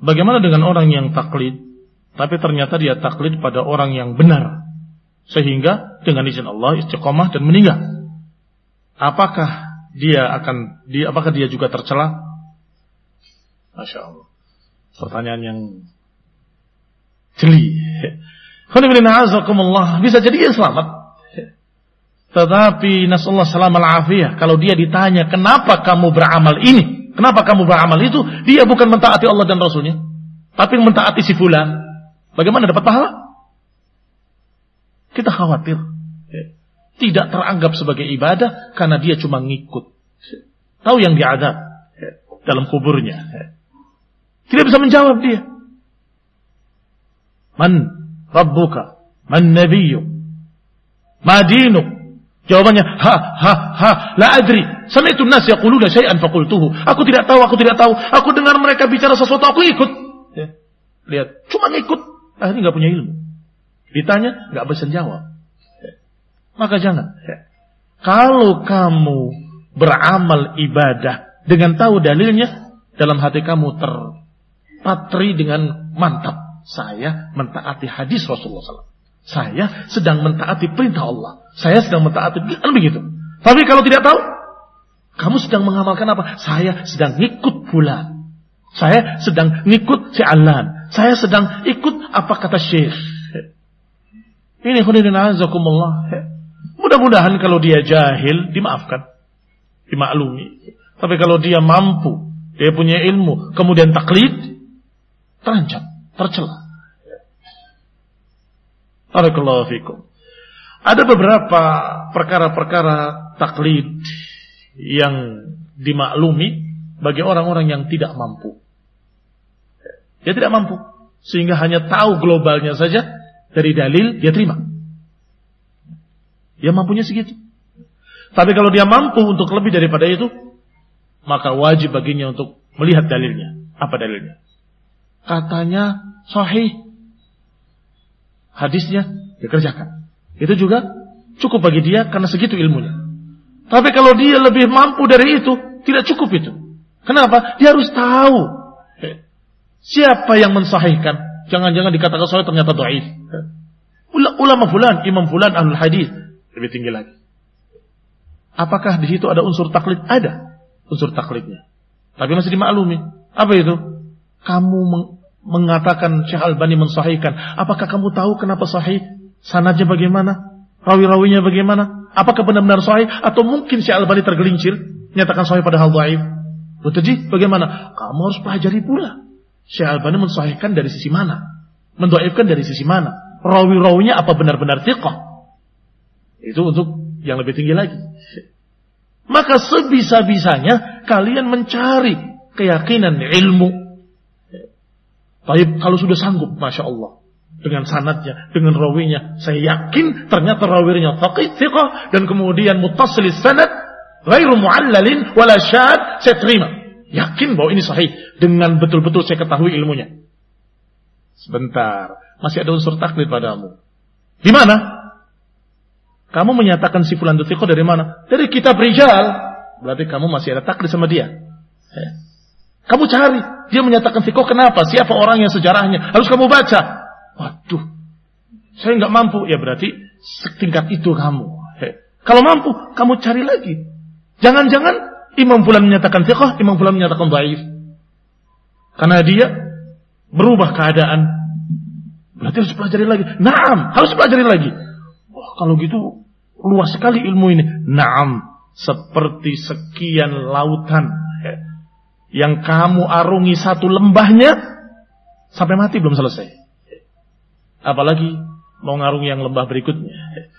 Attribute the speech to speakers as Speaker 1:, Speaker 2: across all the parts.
Speaker 1: Bagaimana dengan orang yang taklid, tapi ternyata dia taklid pada orang yang benar, sehingga dengan izin Allah istiqomah dan meninggal? Apakah dia juga tercela? Masya Allah, pertanyaan yang jeli. Bisa jadi dia selamat, tetapi nasallahu salam al-afiyah, kalau dia ditanya kenapa kamu beramal ini, kenapa kamu beramal itu, dia bukan mentaati Allah dan Rasulnya, tapi mentaati si fulan. Bagaimana dapat pahala? Kita khawatir tidak teranggap sebagai ibadah karena dia cuma ngikut. Tahu yang diadab dalam kuburnya, tidak bisa menjawab dia. Man rabbuka, man nabiyyuk, ma dinuk. Jawabannya la adri. Sami'tu an-nas yaquluna syai'an faqultuhu. Aku tidak tahu. Aku dengar mereka bicara sesuatu, aku ikut. Lihat, cuma ngikut. Akhirnya enggak punya ilmu. Ditanya enggak bisa jawab. Maka jangan. Kalau kamu beramal ibadah dengan tahu dalilnya, dalam hati kamu terpatri dengan mantap, saya mentaati hadis Rasulullah SAW. Saya sedang mentaati perintah Allah. Saya sedang mentaati, kan begitu. Tapi kalau tidak tahu, kamu sedang mengamalkan apa? Saya sedang ngikut fulan. Saya sedang ngikut si Alan. Saya sedang ikut apa kata Syekh. Ini khudina azakumullah. Mudah-mudahan kalau dia jahil dimaafkan, dimaklumi. Tapi kalau dia mampu, dia punya ilmu, kemudian taklid, terancam, tercela. Barakallahu fikum. Ada beberapa perkara-perkara taklid yang dimaklumi bagi orang-orang yang tidak mampu. Dia tidak mampu, sehingga hanya tahu globalnya saja dari dalil, dia terima. Dia mampunya segitu. Tapi kalau dia mampu untuk lebih daripada itu, maka wajib baginya untuk melihat dalilnya. Apa dalilnya? Katanya sahih, hadisnya dikerjakan. Itu juga cukup bagi dia karena segitu ilmunya. Tapi kalau dia lebih mampu dari itu, tidak cukup itu. Kenapa? Dia harus tahu siapa yang mensahihkan. Jangan-jangan dikatakan sahih ternyata dhaif. Ulama fulan, imam fulan, ahlul hadis, lebih tinggi lagi. Apakah di situ ada unsur taklid? Ada unsur taklidnya. Tapi masih dimaklumi. Apa itu? Kamu mengatakan Syekh Albani mensahihkan. Apakah kamu tahu kenapa sahih? Sanadnya bagaimana? Rawi-rawinya bagaimana? Apakah benar-benar sahih? Atau mungkin Syekh Albani tergelincir nyatakan sahih padahal dhaif? Jadi bagaimana? Kamu harus pelajari pula. Syekh Albani mensahihkan dari sisi mana? Mendhaifkan dari sisi mana? Rawi-rawinya apa benar-benar thiqah? Itu untuk yang lebih tinggi lagi. Maka sebisa-bisanya kalian mencari keyakinan ilmu. Baik, kalau sudah sanggup, Masya Allah, dengan sanadnya, dengan rawinya, saya yakin ternyata rawinya faqih, thiqah, dan kemudian muttasil sanad, ghairu mu'allalin wala syad, saya terima. Yakin bahwa ini sahih, dengan betul-betul saya ketahui ilmunya. Sebentar, masih ada unsur taklid padamu. Di mana? Kamu menyatakan si fulan thiqah dari mana? Dari kitab rijal. Berarti kamu masih ada taklid sama dia. Kamu cari, dia menyatakan thiqah kenapa? Siapa orang yang sejarahnya? Harus kamu baca. Waduh, saya nggak mampu. Ya berarti setingkat itu kamu. Kalau mampu, kamu cari lagi. Jangan-jangan imam fulan menyatakan thiqah, imam fulan menyatakan dhaif. Karena dia berubah keadaan. Berarti harus pelajari lagi. Naam, harus pelajari lagi. Wah, kalau gitu luas sekali ilmu ini. Naam, seperti sekian lautan yang kamu arungi satu lembahnya sampai mati belum selesai. Apalagi mau ngarungi yang lembah berikutnya.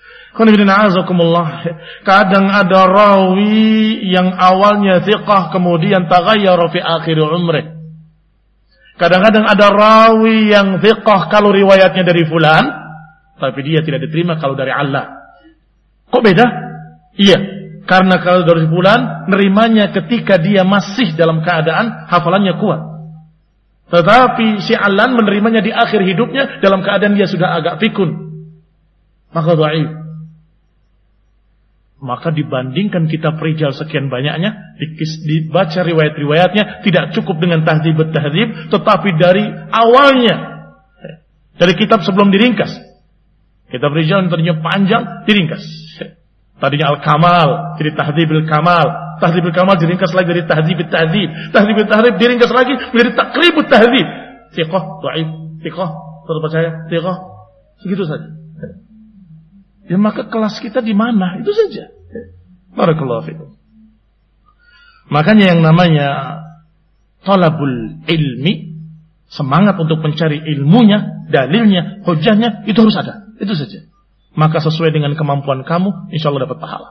Speaker 1: Kadang ada rawi yang awalnya thiqah kemudian taghayyara fi akhir umrih. Kadang-kadang ada rawi yang thiqah kalau riwayatnya dari fulan, tapi dia tidak diterima kalau dari Allah. Kok beda? Iya, karena kalau dari fulan nerimanya ketika dia masih dalam keadaan hafalannya kuat. Tetapi si Alan menerimanya di akhir hidupnya dalam keadaan dia sudah agak pikun. Maka dhaif. Maka dibandingkan kitab rijal sekian banyaknya, dibaca riwayat-riwayatnya, tidak cukup dengan Tahdzibut Tahdzib, tetapi dari awalnya, dari kitab sebelum diringkas. Kitab rijal yang tadinya panjang, diringkas. Tadinya Al-Kamal, jadi Tahdzibul Kamal. Tahdzibul Kamal diringkas lagi dari Tahdzibut Tahdzib. Tahdzibut Tahdzib diringkas lagi menjadi Taqribut Tahdzib. Thiqah, dhaif, thiqah, terpercaya, thiqah. Segitu saja. Ya maka kelas kita di mana? Itu saja. Barakallahu fikum. Makanya yang namanya talabul ilmi, semangat untuk mencari ilmunya, dalilnya, hujahnya, itu harus ada. Itu saja. Maka sesuai dengan kemampuan kamu, insya Allah dapat pahala.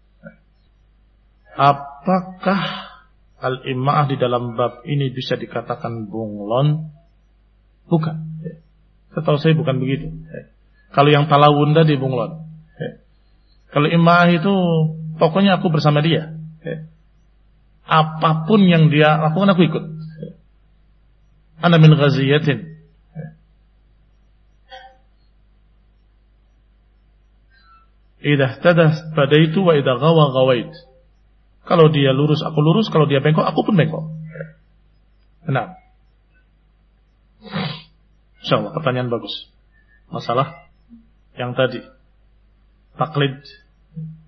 Speaker 1: Apakah al-ima'ah di dalam bab ini bisa dikatakan bunglon? Bukan. Setahu saya bukan begitu. Kalau yang talawun tadi bunglon. Kalau ima'ah itu pokoknya aku bersama dia. Apapun yang dia lakukan aku ikut. Ana min ghaziyatin. Idza ihtadah padaitu wa idza ghawa ghawait. Kalau dia lurus aku lurus, kalau dia bengkok aku pun bengkok. Nah. Insyaallah pertanyaan bagus. Masalah yang tadi taklid